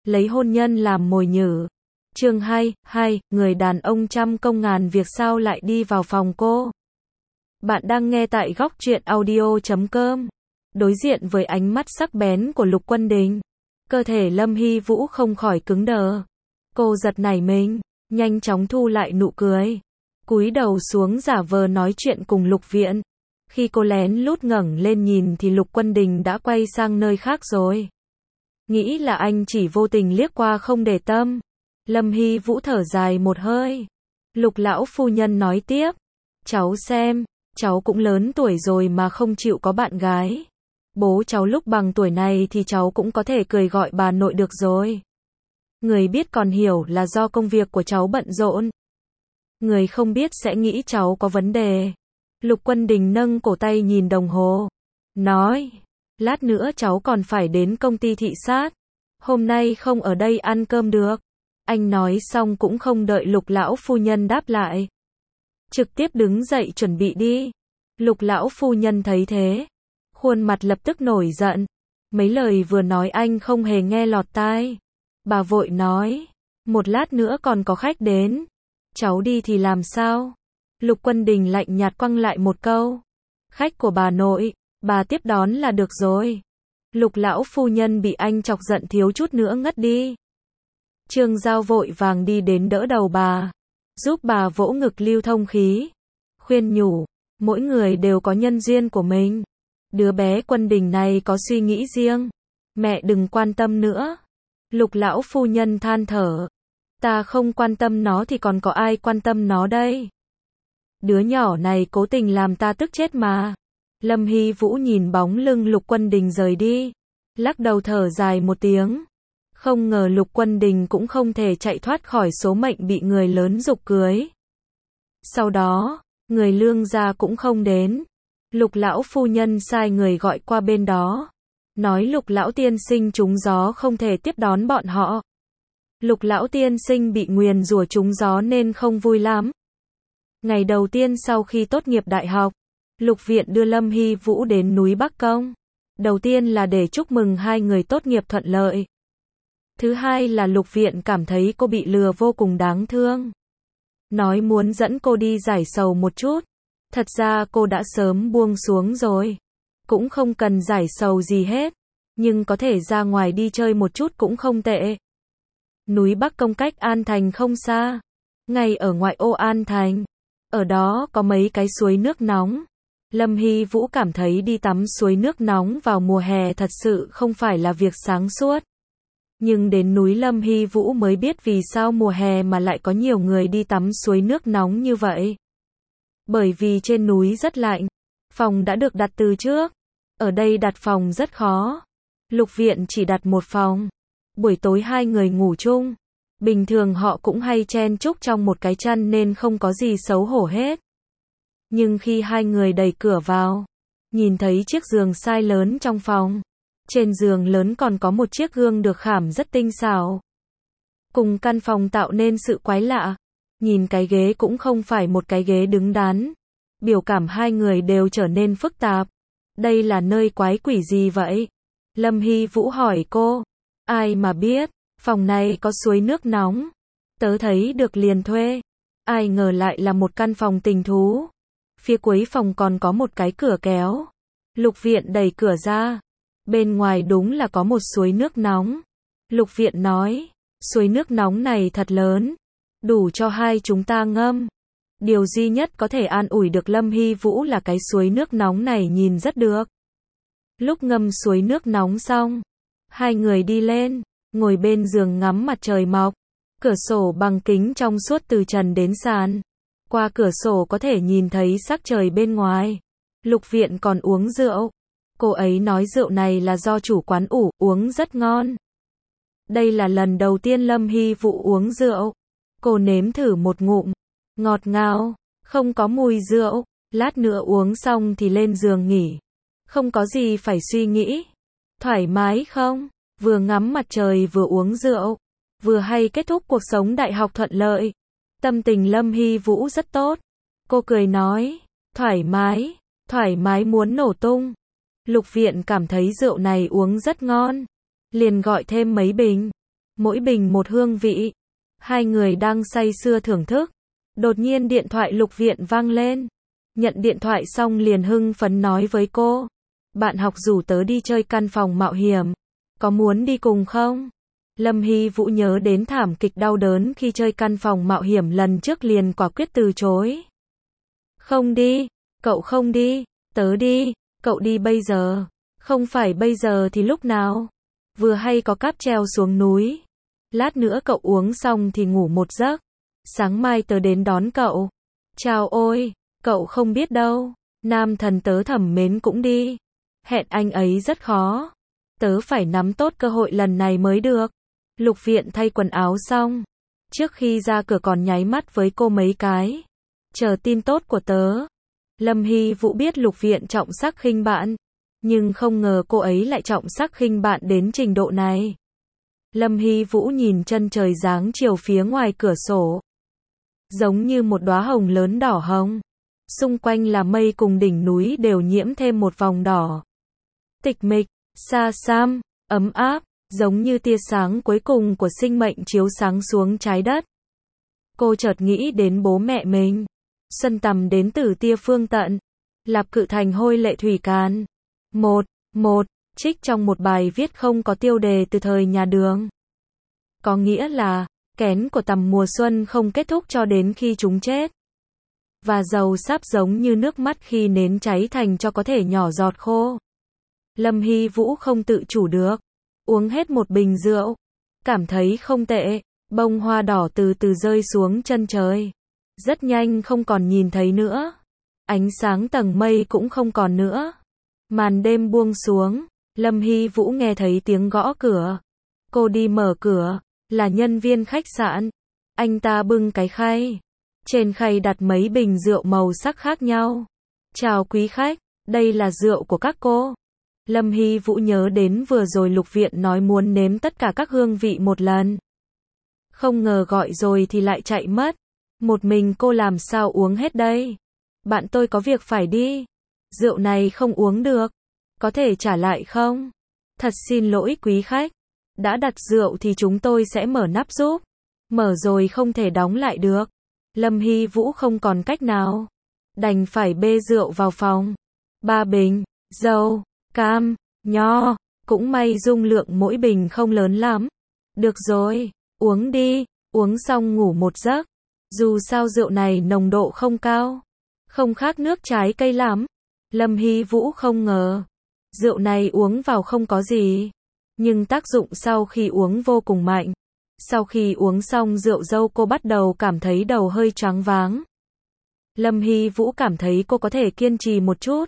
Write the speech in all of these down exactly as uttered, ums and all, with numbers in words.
lấy hôn nhân làm mồi nhử. Chương hai, hai, người đàn ông trăm công ngàn việc sao lại đi vào phòng cô. Bạn đang nghe tại góc truyện audio chấm com. Đối diện với ánh mắt sắc bén của Lục Quân Đình, cơ thể Lâm Hy Vũ không khỏi cứng đờ. Cô giật nảy mình, nhanh chóng thu lại nụ cười, cúi đầu xuống giả vờ nói chuyện cùng Lục Viện. Khi cô lén lút ngẩng lên nhìn thì Lục Quân Đình đã quay sang nơi khác rồi. Nghĩ là anh chỉ vô tình liếc qua không để tâm. Lâm Hy Vũ thở dài một hơi. Lục lão phu nhân nói tiếp, cháu xem, cháu cũng lớn tuổi rồi mà không chịu có bạn gái. Bố cháu lúc bằng tuổi này thì cháu cũng có thể cười gọi bà nội được rồi. Người biết còn hiểu là do công việc của cháu bận rộn. Người không biết sẽ nghĩ cháu có vấn đề. Lục Quân Đình nâng cổ tay nhìn đồng hồ, nói, lát nữa cháu còn phải đến công ty thị sát. Hôm nay không ở đây ăn cơm được. Anh nói xong cũng không đợi Lục lão phu nhân đáp lại, trực tiếp đứng dậy chuẩn bị đi. Lục lão phu nhân thấy thế, khuôn mặt lập tức nổi giận. Mấy lời vừa nói anh không hề nghe lọt tai. Bà vội nói, một lát nữa còn có khách đến. Cháu đi thì làm sao? Lục Quân Đình lạnh nhạt quăng lại một câu, khách của bà nội, bà tiếp đón là được rồi. Lục lão phu nhân bị anh chọc giận thiếu chút nữa ngất đi. Trương Giao vội vàng đi đến đỡ đầu bà, giúp bà vỗ ngực lưu thông khí, khuyên nhủ, mỗi người đều có nhân duyên của mình. Đứa bé Quân Đình này có suy nghĩ riêng, mẹ đừng quan tâm nữa. Lục lão phu nhân than thở, ta không quan tâm nó thì còn có ai quan tâm nó đây. Đứa nhỏ này cố tình làm ta tức chết mà. Lâm Hy Vũ nhìn bóng lưng Lục Quân Đình rời đi, lắc đầu thở dài một tiếng. Không ngờ Lục Quân Đình cũng không thể chạy thoát khỏi số mệnh bị người lớn giục cưới. Sau đó, người Lương gia cũng không đến. Lục lão phu nhân sai người gọi qua bên đó, nói Lục lão tiên sinh trúng gió không thể tiếp đón bọn họ. Lục lão tiên sinh bị nguyền rủa trúng gió nên không vui lắm. Ngày đầu tiên sau khi tốt nghiệp đại học, Lục Viện đưa Lâm Hy Vũ đến núi Bắc Công. Đầu tiên là để chúc mừng hai người tốt nghiệp thuận lợi. Thứ hai là Lục Viện cảm thấy cô bị lừa vô cùng đáng thương. Nói muốn dẫn cô đi giải sầu một chút. Thật ra cô đã sớm buông xuống rồi. Cũng không cần giải sầu gì hết. Nhưng có thể ra ngoài đi chơi một chút cũng không tệ. Núi Bắc Công cách An Thành không xa. Ngay ở ngoại ô An Thành. Ở đó có mấy cái suối nước nóng. Lâm Hy Vũ cảm thấy đi tắm suối nước nóng vào mùa hè thật sự không phải là việc sáng suốt. Nhưng đến núi Lâm Hy Vũ mới biết vì sao mùa hè mà lại có nhiều người đi tắm suối nước nóng như vậy. Bởi vì trên núi rất lạnh. Phòng đã được đặt từ trước. Ở đây đặt phòng rất khó. Lục Viện chỉ đặt một phòng. Buổi tối hai người ngủ chung. Bình thường họ cũng hay chen chúc trong một cái chăn nên không có gì xấu hổ hết. Nhưng khi hai người đẩy cửa vào, nhìn thấy chiếc giường size lớn trong phòng. Trên giường lớn còn có một chiếc gương được khảm rất tinh xảo. Cùng căn phòng tạo nên sự quái lạ. Nhìn cái ghế cũng không phải một cái ghế đứng đắn. Biểu cảm hai người đều trở nên phức tạp. Đây là nơi quái quỷ gì vậy? Lâm Hy Vũ hỏi cô. Ai mà biết, phòng này có suối nước nóng. Tớ thấy được liền thuê. Ai ngờ lại là một căn phòng tình thú. Phía cuối phòng còn có một cái cửa kéo. Lục Viện đẩy cửa ra. Bên ngoài đúng là có một suối nước nóng. Lục Viện nói, suối nước nóng này thật lớn, đủ cho hai chúng ta ngâm. Điều duy nhất có thể an ủi được Lâm Hy Vũ là cái suối nước nóng này nhìn rất được. Lúc ngâm suối nước nóng xong, hai người đi lên, ngồi bên giường ngắm mặt trời mọc. Cửa sổ bằng kính trong suốt từ trần đến sàn. Qua cửa sổ có thể nhìn thấy sắc trời bên ngoài. Lục Viện còn uống rượu. Cô ấy nói rượu này là do chủ quán ủ, uống rất ngon. Đây là lần đầu tiên Lâm Hy Vũ uống rượu. Cô nếm thử một ngụm. Ngọt ngào, không có mùi rượu. Lát nữa uống xong thì lên giường nghỉ. Không có gì phải suy nghĩ. Thoải mái không? Vừa ngắm mặt trời vừa uống rượu. Vừa hay kết thúc cuộc sống đại học thuận lợi. Tâm tình Lâm Hy Vũ rất tốt. Cô cười nói, thoải mái, thoải mái muốn nổ tung. Lục Viện cảm thấy rượu này uống rất ngon. Liền gọi thêm mấy bình. mỗi bình một hương vị. Hai người đang say sưa thưởng thức. Đột nhiên điện thoại Lục Viện vang lên. Nhận điện thoại xong liền hưng phấn nói với cô. Bạn học rủ tớ đi chơi căn phòng mạo hiểm. Có muốn đi cùng không? Lâm Hy Vũ nhớ đến thảm kịch đau đớn khi chơi căn phòng mạo hiểm lần trước liền quả quyết từ chối. Không đi, cậu không đi, tớ đi, cậu đi bây giờ. Không phải bây giờ thì lúc nào? Vừa hay có cáp treo xuống núi. Lát nữa cậu uống xong thì ngủ một giấc. Sáng mai tớ đến đón cậu. Chào ôi, cậu không biết đâu. Nam thần tớ thẩm mến cũng đi. Hẹn anh ấy rất khó. Tớ phải nắm tốt cơ hội lần này mới được. Lục Viện thay quần áo xong. Trước khi ra cửa còn nháy mắt với cô mấy cái. Chờ tin tốt của tớ. Lâm Hy Vũ biết Lục Viện trọng sắc khinh bạn. Nhưng không ngờ cô ấy lại trọng sắc khinh bạn đến trình độ này. Lâm Hy Vũ nhìn chân trời dáng chiều phía ngoài cửa sổ. Giống như một đóa hồng lớn đỏ hồng. Xung quanh là mây cùng đỉnh núi đều nhiễm thêm một vòng đỏ. Tịch mịch, xa xăm, ấm áp, giống như tia sáng cuối cùng của sinh mệnh chiếu sáng xuống trái đất. Cô chợt nghĩ đến bố mẹ mình. Xuân tầm đến từ tia phương tận. Lạp Cự Thành hôi lệ thủy can. Một, một, trích trong một bài viết không có tiêu đề từ thời nhà Đường. Có nghĩa là, kén của tầm mùa xuân không kết thúc cho đến khi chúng chết. Và dầu sáp giống như nước mắt khi nến cháy thành cho có thể nhỏ giọt khô. Lâm Hy Vũ không tự chủ được. Uống hết một bình rượu. Cảm thấy không tệ. Bông hoa đỏ từ từ rơi xuống chân trời. Rất nhanh không còn nhìn thấy nữa. Ánh sáng tầng mây cũng không còn nữa. Màn đêm buông xuống. Lâm Hy Vũ nghe thấy tiếng gõ cửa. Cô đi mở cửa. Là nhân viên khách sạn. Anh ta bưng cái khay. Trên khay đặt mấy bình rượu màu sắc khác nhau. Chào quý khách, đây là rượu của các cô. Lâm Hy Vũ nhớ đến vừa rồi Lục Viện nói muốn nếm tất cả các hương vị một lần. Không ngờ gọi rồi thì lại chạy mất. Một mình cô làm sao uống hết đây? Bạn tôi có việc phải đi. Rượu này không uống được. Có thể trả lại không? Thật xin lỗi quý khách. Đã đặt rượu thì chúng tôi sẽ mở nắp giúp. Mở rồi không thể đóng lại được. Lâm Hy Vũ không còn cách nào. Đành phải bê rượu vào phòng. Ba bình, dâu, cam, nho. Cũng may dung lượng mỗi bình không lớn lắm. Được rồi, uống đi. Uống xong ngủ một giấc. Dù sao rượu này nồng độ không cao. Không khác nước trái cây lắm. Lâm Hy Vũ không ngờ. Rượu này uống vào không có gì. Nhưng tác dụng sau khi uống vô cùng mạnh. Sau khi uống xong rượu dâu cô bắt đầu cảm thấy đầu hơi choáng váng. Lâm Hy Vũ cảm thấy cô có thể kiên trì một chút.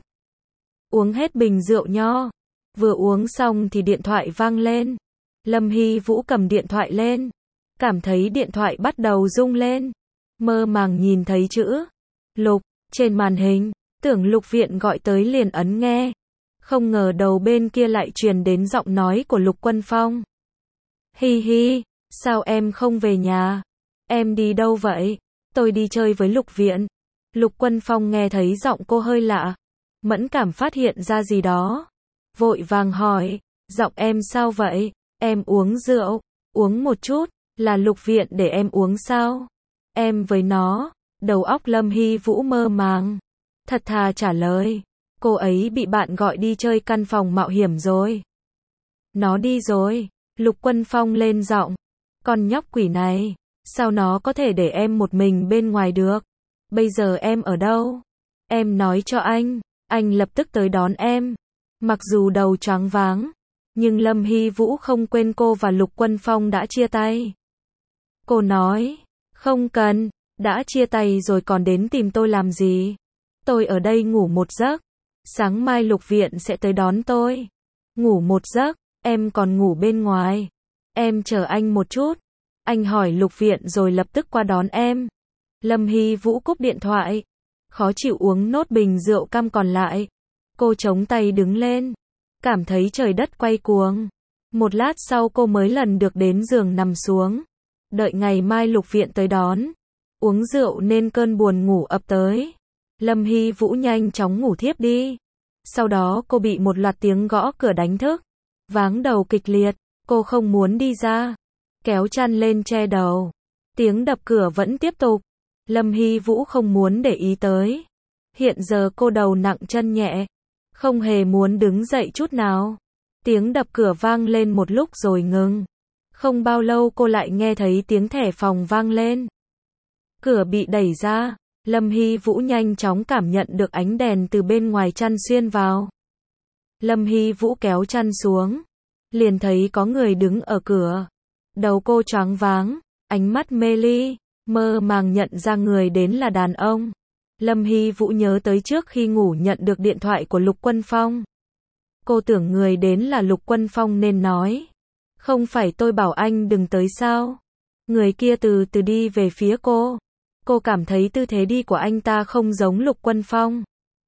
Uống hết bình rượu nho. Vừa uống xong thì điện thoại vang lên. Lâm Hy Vũ cầm điện thoại lên. Cảm thấy điện thoại bắt đầu rung lên. Mơ màng nhìn thấy chữ Lục trên màn hình. Tưởng Lục Viện gọi tới liền ấn nghe. Không ngờ đầu bên kia lại truyền đến giọng nói của Lục Quân Phong. Hi hi, sao em không về nhà? Em đi đâu vậy? Tôi đi chơi với Lục Viện. Lục Quân Phong nghe thấy giọng cô hơi lạ. Mẫn cảm phát hiện ra gì đó. Vội vàng hỏi, giọng em sao vậy? Em uống rượu. Uống một chút, là Lục Viện để em uống sao? Em với nó. Đầu óc Lâm Hy Vũ mơ màng. Thật thà trả lời. Cô ấy bị bạn gọi đi chơi căn phòng mạo hiểm rồi. Nó đi rồi. Lục Quân Phong lên giọng. Con nhóc quỷ này. Sao nó có thể để em một mình bên ngoài được? Bây giờ em ở đâu? Em nói cho anh. Anh lập tức tới đón em. Mặc dù đầu choáng váng. Nhưng Lâm Hy Vũ không quên cô và Lục Quân Phong đã chia tay. Cô nói. Không cần. Đã chia tay rồi còn đến tìm tôi làm gì? Tôi ở đây ngủ một giấc. Sáng mai Lục Viện sẽ tới đón tôi. Ngủ một giấc, em còn ngủ bên ngoài. Em chờ anh một chút. Anh hỏi Lục Viện rồi lập tức qua đón em. Lâm Hy Vũ cúp điện thoại. Khó chịu uống nốt bình rượu cam còn lại. Cô chống tay đứng lên. Cảm thấy trời đất quay cuồng. Một lát sau cô mới lần được đến giường nằm xuống. Đợi ngày mai Lục Viện tới đón. Uống rượu nên cơn buồn ngủ ập tới. Lâm Hy Vũ nhanh chóng ngủ thiếp đi. Sau đó cô bị một loạt tiếng gõ cửa đánh thức. Váng đầu kịch liệt. Cô không muốn đi ra. kéo chăn lên che đầu. Tiếng đập cửa vẫn tiếp tục. Lâm Hy Vũ không muốn để ý tới. Hiện giờ cô đầu nặng chân nhẹ, không hề muốn đứng dậy chút nào. Tiếng đập cửa vang lên một lúc rồi ngừng. Không bao lâu cô lại nghe thấy tiếng thẻ phòng vang lên. Cửa bị đẩy ra. Lâm Hy Vũ nhanh chóng cảm nhận được ánh đèn từ bên ngoài chăn xuyên vào. Lâm Hy Vũ kéo chăn xuống, liền thấy có người đứng ở cửa. Đầu cô choáng váng, ánh mắt mê ly, mơ màng nhận ra người đến là đàn ông. Lâm Hy Vũ nhớ tới trước khi ngủ nhận được điện thoại của Lục Quân Phong. Cô tưởng người đến là Lục Quân Phong nên nói, không phải tôi bảo anh đừng tới sao? Người kia từ từ đi về phía cô. Cô cảm thấy tư thế đi của anh ta không giống Lục Quân Phong,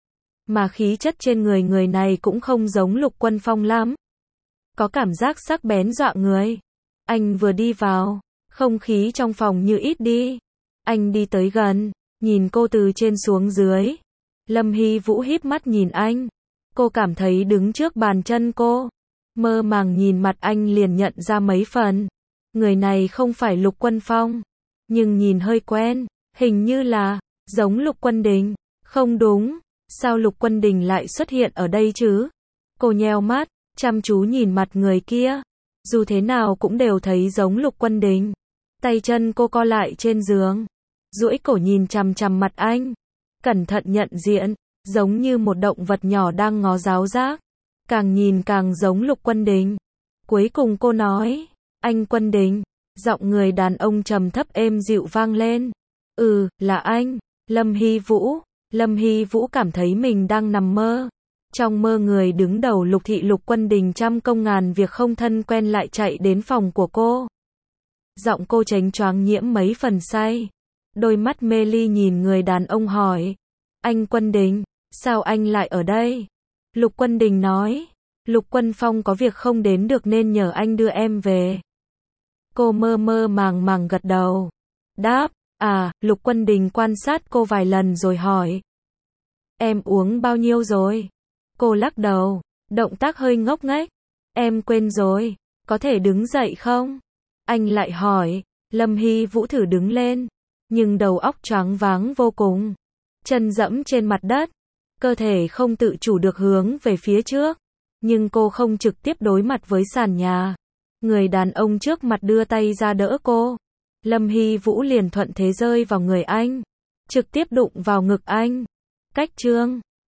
mà khí chất trên người người này cũng không giống Lục Quân Phong lắm. Có cảm giác sắc bén dọa người. Anh vừa đi vào, không khí trong phòng như ít đi. Anh đi tới gần, nhìn cô từ trên xuống dưới. Lâm Hy Vũ híp mắt nhìn anh. Cô cảm thấy đứng trước bàn chân cô. Mơ màng nhìn mặt anh liền nhận ra mấy phần. Người này không phải Lục Quân Phong, nhưng nhìn hơi quen. Hình như là giống Lục Quân Đình. Không đúng, sao Lục Quân Đình lại xuất hiện ở đây chứ? Cô nheo mắt, chăm chú nhìn mặt người kia. Dù thế nào cũng đều thấy giống Lục Quân Đình. Tay chân cô co lại trên giường, duỗi cổ nhìn chằm chằm mặt anh. Cẩn thận nhận diện, giống như một động vật nhỏ đang ngó giáo giác. Càng nhìn càng giống Lục Quân Đình. Cuối cùng cô nói, anh Quân Đình. Giọng người đàn ông trầm thấp êm dịu vang lên. Ừ, là anh, Lâm Hy Vũ. Lâm Hy Vũ cảm thấy mình đang nằm mơ. Trong mơ người đứng đầu Lục thị Lục Quân Đình trăm công ngàn việc không thân quen lại chạy đến phòng của cô. Giọng cô chánh choáng nhiễm mấy phần say. Đôi mắt mê ly nhìn người đàn ông hỏi. Anh Quân Đình, sao anh lại ở đây? Lục Quân Đình nói. Lục Quân Phong có việc không đến được nên nhờ anh đưa em về. Cô mơ mơ màng màng gật đầu. Đáp. À, Lục Quân Đình quan sát cô vài lần rồi hỏi. Em uống bao nhiêu rồi? Cô lắc đầu, động tác hơi ngốc nghếch. Em quên rồi, có thể đứng dậy không? Anh lại hỏi. Lâm Hy Vũ thử đứng lên, nhưng đầu óc choáng váng vô cùng. Chân dẫm trên mặt đất, cơ thể không tự chủ được hướng về phía trước. Nhưng cô không trực tiếp đối mặt với sàn nhà. Người đàn ông trước mặt đưa tay ra đỡ cô. Lâm Hy Vũ liền thuận thế rơi vào người anh, trực tiếp đụng vào ngực anh. Cách chương